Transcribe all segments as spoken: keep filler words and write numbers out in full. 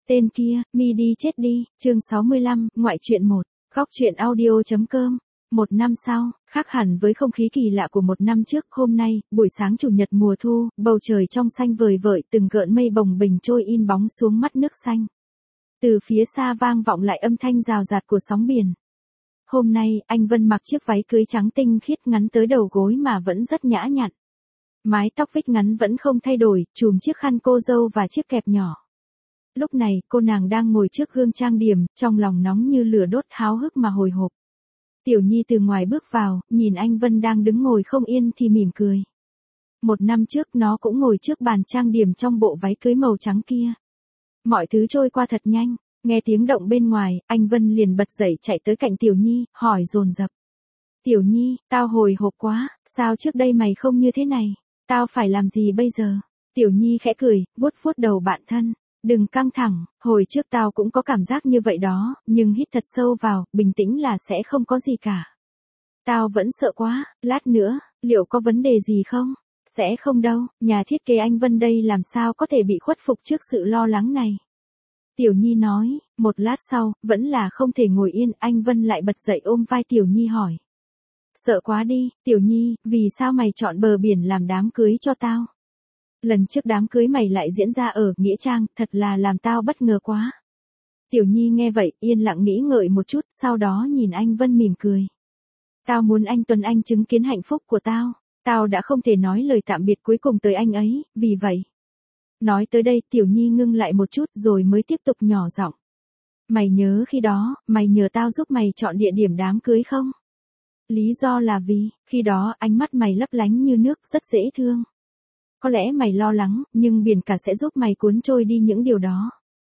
Tên kia, mi đi chết đi, chương sáu mươi lăm, ngoại truyện một, góc truyện audio.com. Một năm sau, khác hẳn với không khí kỳ lạ của một năm trước, hôm nay, buổi sáng chủ nhật mùa thu, bầu trời trong xanh vời vợi, từng gợn mây bồng bềnh trôi in bóng xuống mắt nước xanh. Từ phía xa vang vọng lại âm thanh rào rạt của sóng biển. Hôm nay, anh Vân mặc chiếc váy cưới trắng tinh khiết ngắn tới đầu gối mà vẫn rất nhã nhặn. Mái tóc vích ngắn vẫn không thay đổi, chùm chiếc khăn cô dâu và chiếc kẹp nhỏ. Lúc này, cô nàng đang ngồi trước gương trang điểm, trong lòng nóng như lửa đốt, háo hức mà hồi hộp. Tiểu Nhi từ ngoài bước vào, nhìn anh Vân đang đứng ngồi không yên thì mỉm cười. Một năm trước nó cũng ngồi trước bàn trang điểm trong bộ váy cưới màu trắng kia. Mọi thứ trôi qua thật nhanh, nghe tiếng động bên ngoài, anh Vân liền bật dậy chạy tới cạnh Tiểu Nhi, hỏi dồn dập. Tiểu Nhi, tao hồi hộp quá, sao trước đây mày không như thế này, tao phải làm gì bây giờ? Tiểu Nhi khẽ cười, vuốt vuốt đầu bạn thân. Đừng căng thẳng, hồi trước tao cũng có cảm giác như vậy đó, nhưng hít thật sâu vào, bình tĩnh là sẽ không có gì cả. Tao vẫn sợ quá, lát nữa, liệu có vấn đề gì không? Sẽ không đâu, nhà thiết kế anh Vân đây làm sao có thể bị khuất phục trước sự lo lắng này. Tiểu Nhi nói, một lát sau, vẫn là không thể ngồi yên, anh Vân lại bật dậy ôm vai Tiểu Nhi hỏi. Sợ quá đi, Tiểu Nhi, vì sao mày chọn bờ biển làm đám cưới cho tao? Lần trước đám cưới mày lại diễn ra ở Nghĩa Trang, thật là làm tao bất ngờ quá. Tiểu Nhi nghe vậy, yên lặng nghĩ ngợi một chút, sau đó nhìn anh Vân mỉm cười. Tao muốn anh Tuấn Anh chứng kiến hạnh phúc của tao, tao đã không thể nói lời tạm biệt cuối cùng tới anh ấy, vì vậy. Nói tới đây, Tiểu Nhi ngưng lại một chút rồi mới tiếp tục nhỏ giọng. Mày nhớ khi đó, mày nhờ tao giúp mày chọn địa điểm đám cưới không? Lý do là vì, khi đó ánh mắt mày lấp lánh như nước, rất dễ thương. Có lẽ mày lo lắng, nhưng biển cả sẽ giúp mày cuốn trôi đi những điều đó.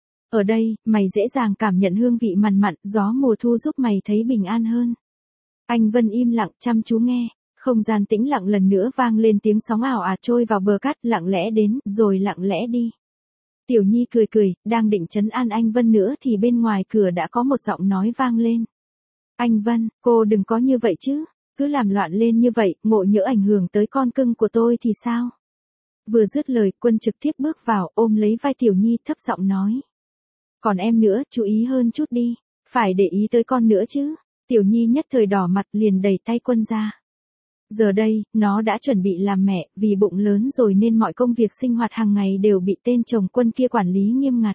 Ở đây, mày dễ dàng cảm nhận hương vị mặn mặn, gió mùa thu giúp mày thấy bình an hơn. Anh Vân im lặng, chăm chú nghe, không gian tĩnh lặng lần nữa vang lên tiếng sóng ảo ạt trôi vào bờ cát, lặng lẽ đến, rồi lặng lẽ đi. Tiểu Nhi cười cười, đang định trấn an anh Vân nữa thì bên ngoài cửa đã có một giọng nói vang lên. Anh Vân, cô đừng có như vậy chứ, cứ làm loạn lên như vậy, ngộ nhỡ ảnh hưởng tới con cưng của tôi thì sao? Vừa dứt lời, Quân trực tiếp bước vào, ôm lấy vai Tiểu Nhi, thấp giọng nói. Còn em nữa, chú ý hơn chút đi, phải để ý tới con nữa chứ. Tiểu Nhi nhất thời đỏ mặt liền đẩy tay Quân ra. Giờ đây, nó đã chuẩn bị làm mẹ, vì bụng lớn rồi nên mọi công việc sinh hoạt hàng ngày đều bị tên chồng Quân kia quản lý nghiêm ngặt.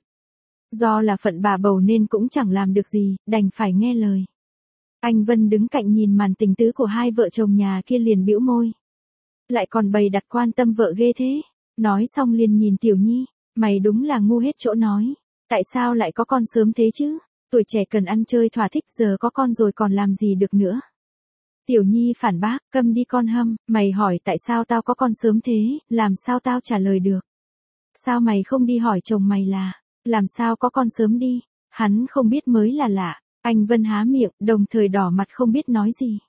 Do là phận bà bầu nên cũng chẳng làm được gì, đành phải nghe lời. Anh Vân đứng cạnh nhìn màn tình tứ của hai vợ chồng nhà kia liền bĩu môi. Lại còn bày đặt quan tâm vợ ghê thế. Nói xong liền nhìn Tiểu Nhi, mày đúng là ngu hết chỗ nói. Tại sao lại có con sớm thế chứ? Tuổi trẻ cần ăn chơi thỏa thích, giờ có con rồi còn làm gì được nữa? Tiểu Nhi phản bác, câm đi con hâm, mày hỏi tại sao tao có con sớm thế, làm sao tao trả lời được? Sao mày không đi hỏi chồng mày là, làm sao có con sớm đi? Hắn không biết mới là lạ. Anh Vân há miệng, đồng thời đỏ mặt không biết nói gì.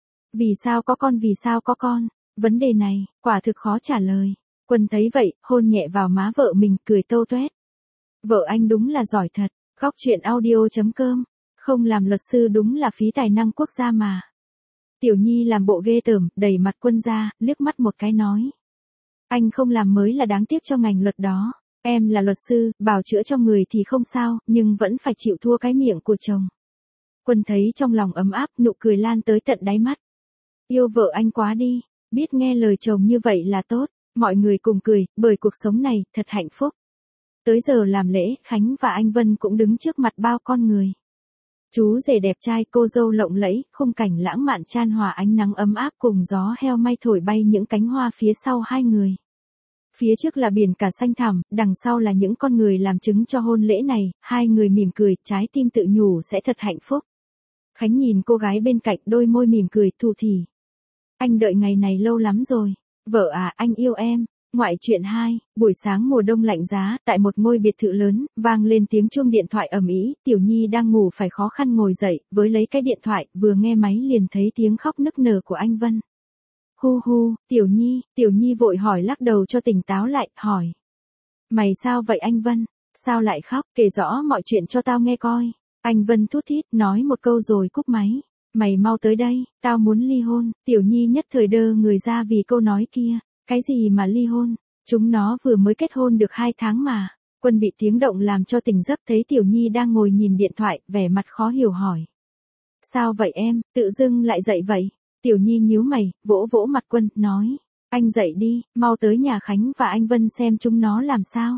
Vì sao có con, vì sao có con? Vấn đề này, quả thực khó trả lời. Quân thấy vậy, hôn nhẹ vào má vợ mình, cười tâu tuét. Vợ anh đúng là giỏi thật, góc truyện audio.com. Không làm luật sư đúng là phí tài năng quốc gia mà. Tiểu Nhi làm bộ ghê tởm, đẩy mặt Quân ra, liếc mắt một cái nói. Anh không làm mới là đáng tiếc cho ngành luật đó. Em là luật sư, bào chữa cho người thì không sao, nhưng vẫn phải chịu thua cái miệng của chồng. Quân thấy trong lòng ấm áp, nụ cười lan tới tận đáy mắt. Yêu vợ anh quá đi. Biết nghe lời chồng như vậy là tốt, mọi người cùng cười, bởi cuộc sống này, thật hạnh phúc. Tới giờ làm lễ, Khánh và anh Vân cũng đứng trước mặt bao con người. Chú rể đẹp trai, cô dâu lộng lẫy, khung cảnh lãng mạn chan hòa ánh nắng ấm áp cùng gió heo may thổi bay những cánh hoa phía sau hai người. Phía trước là biển cả xanh thẳm, đằng sau là những con người làm chứng cho hôn lễ này, hai người mỉm cười, trái tim tự nhủ sẽ thật hạnh phúc. Khánh nhìn cô gái bên cạnh, đôi môi mỉm cười, thủ thỉ. Anh đợi ngày này lâu lắm rồi. Vợ à, anh yêu em. Ngoại truyện hai, buổi sáng mùa đông lạnh giá, tại một ngôi biệt thự lớn, vang lên tiếng chuông điện thoại ầm ĩ, Tiểu Nhi đang ngủ phải khó khăn ngồi dậy, với lấy cái điện thoại, vừa nghe máy liền thấy tiếng khóc nức nở của anh Vân. Hu hu, Tiểu Nhi, Tiểu Nhi vội hỏi lắc đầu cho tỉnh táo lại, hỏi. Mày sao vậy anh Vân? Sao lại khóc, kể rõ mọi chuyện cho tao nghe coi. Anh Vân thút thít, nói một câu rồi cúp máy. Mày mau tới đây, tao muốn ly hôn. Tiểu Nhi nhất thời đơ người ra vì câu nói kia. Cái gì mà ly hôn? Chúng nó vừa mới kết hôn được hai tháng mà. Quân bị tiếng động làm cho tỉnh giấc, thấy Tiểu Nhi đang ngồi nhìn điện thoại, vẻ mặt khó hiểu hỏi. Sao vậy em, tự dưng lại dậy vậy? Tiểu Nhi nhíu mày, vỗ vỗ mặt Quân, nói. Anh dậy đi, mau tới nhà Khánh và anh Vân xem chúng nó làm sao.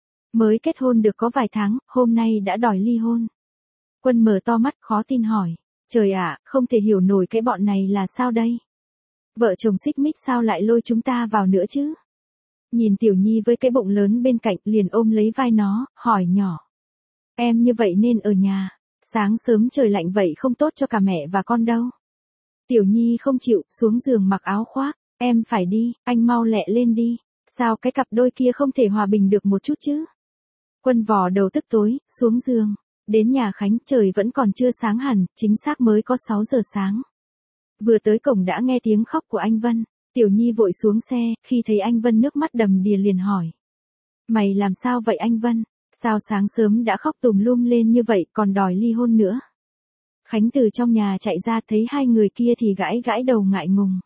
Mới kết hôn được có vài tháng, hôm nay đã đòi ly hôn. Quân mở to mắt khó tin hỏi. Trời ạ, không thể hiểu nổi cái bọn này là sao đây? Vợ chồng xích mích sao lại lôi chúng ta vào nữa chứ? Nhìn Tiểu Nhi với cái bụng lớn bên cạnh liền ôm lấy vai nó, hỏi nhỏ. Em như vậy nên ở nhà, sáng sớm trời lạnh vậy không tốt cho cả mẹ và con đâu. Tiểu Nhi không chịu, xuống giường mặc áo khoác. Em phải đi, anh mau lẹ lên đi. Sao cái cặp đôi kia không thể hòa bình được một chút chứ? Quân vò đầu tức tối, xuống giường. Đến nhà Khánh trời vẫn còn chưa sáng hẳn, chính xác mới có sáu giờ sáng. Vừa tới cổng đã nghe tiếng khóc của anh Vân. Tiểu Nhi vội xuống xe, khi thấy anh Vân nước mắt đầm đìa liền hỏi. Mày làm sao vậy anh Vân? Sao sáng sớm đã khóc tùm lum lên như vậy còn đòi ly hôn nữa? Khánh từ trong nhà chạy ra thấy hai người kia thì gãi gãi đầu ngại ngùng.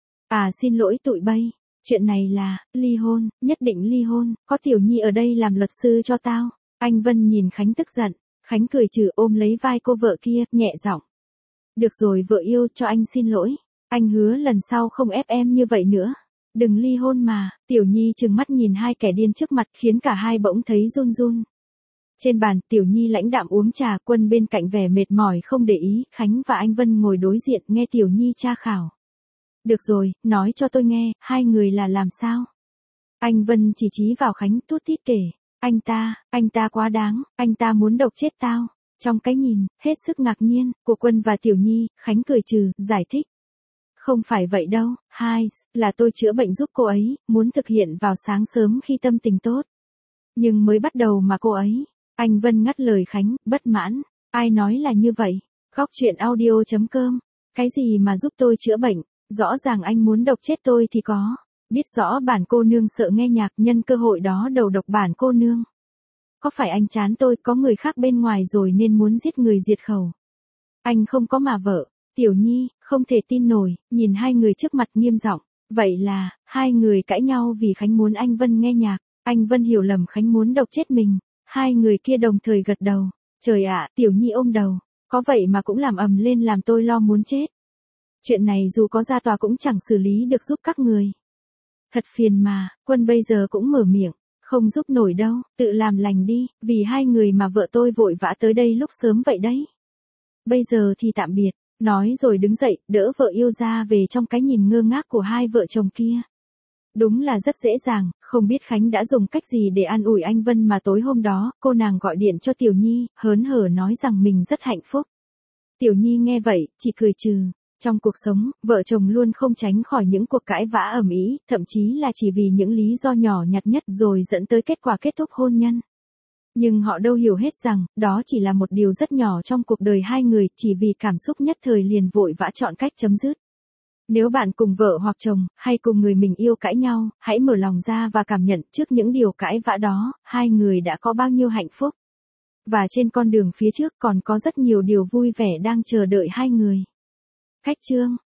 À xin lỗi tụi bay, chuyện này là, ly hôn, nhất định ly hôn, có Tiểu Nhi ở đây làm luật sư cho tao. Anh Vân nhìn Khánh tức giận, Khánh cười trừ ôm lấy vai cô vợ kia, nhẹ giọng. Được rồi vợ yêu, cho anh xin lỗi, anh hứa lần sau không ép em như vậy nữa. Đừng ly hôn mà. Tiểu Nhi trừng mắt nhìn hai kẻ điên trước mặt khiến cả hai bỗng thấy run run. Trên bàn, Tiểu Nhi lãnh đạm uống trà, Quân bên cạnh vẻ mệt mỏi không để ý, Khánh và anh Vân ngồi đối diện nghe Tiểu Nhi tra khảo. Được rồi, nói cho tôi nghe, hai người là làm sao? Anh Vân chỉ chí vào Khánh tút tít kể. Anh ta, anh ta quá đáng, anh ta muốn độc chết tao. Trong cái nhìn, hết sức ngạc nhiên, của Quân và Tiểu Nhi, Khánh cười trừ, giải thích. Không phải vậy đâu, hai, là tôi chữa bệnh giúp cô ấy, muốn thực hiện vào sáng sớm khi tâm tình tốt. Nhưng mới bắt đầu mà cô ấy. Anh Vân ngắt lời Khánh, bất mãn. Ai nói là như vậy? Góc chuyện audio chấm com. Cái gì mà giúp tôi chữa bệnh? Rõ ràng anh muốn độc chết tôi thì có. Biết rõ bản cô nương sợ nghe nhạc, nhân cơ hội đó đầu độc bản cô nương. Có phải anh chán tôi có người khác bên ngoài rồi nên muốn giết người diệt khẩu? Anh không có mà vợ. Tiểu Nhi, không thể tin nổi, nhìn hai người trước mặt nghiêm giọng. Vậy là, hai người cãi nhau vì Khánh muốn anh Vân nghe nhạc. Anh Vân hiểu lầm Khánh muốn độc chết mình. Hai người kia đồng thời gật đầu. Trời ạ, Tiểu Nhi ôm đầu. Có vậy mà cũng làm ầm lên làm tôi lo muốn chết. Chuyện này dù có ra tòa cũng chẳng xử lý được giúp các người. Thật phiền mà, Quân bây giờ cũng mở miệng. Không giúp nổi đâu, tự làm lành đi, vì hai người mà vợ tôi vội vã tới đây lúc sớm vậy đấy. Bây giờ thì tạm biệt, nói rồi đứng dậy, đỡ vợ yêu ra về trong cái nhìn ngơ ngác của hai vợ chồng kia. Đúng là rất dễ dàng, không biết Khánh đã dùng cách gì để an ủi anh Vân mà tối hôm đó, cô nàng gọi điện cho Tiểu Nhi, hớn hở nói rằng mình rất hạnh phúc. Tiểu Nhi nghe vậy, chỉ cười trừ. Trong cuộc sống, vợ chồng luôn không tránh khỏi những cuộc cãi vã ầm ĩ, thậm chí là chỉ vì những lý do nhỏ nhặt nhất rồi dẫn tới kết quả kết thúc hôn nhân. Nhưng họ đâu hiểu hết rằng, đó chỉ là một điều rất nhỏ trong cuộc đời hai người, chỉ vì cảm xúc nhất thời liền vội vã chọn cách chấm dứt. Nếu bạn cùng vợ hoặc chồng, hay cùng người mình yêu cãi nhau, hãy mở lòng ra và cảm nhận trước những điều cãi vã đó, hai người đã có bao nhiêu hạnh phúc. Và trên con đường phía trước còn có rất nhiều điều vui vẻ đang chờ đợi hai người. Cách chương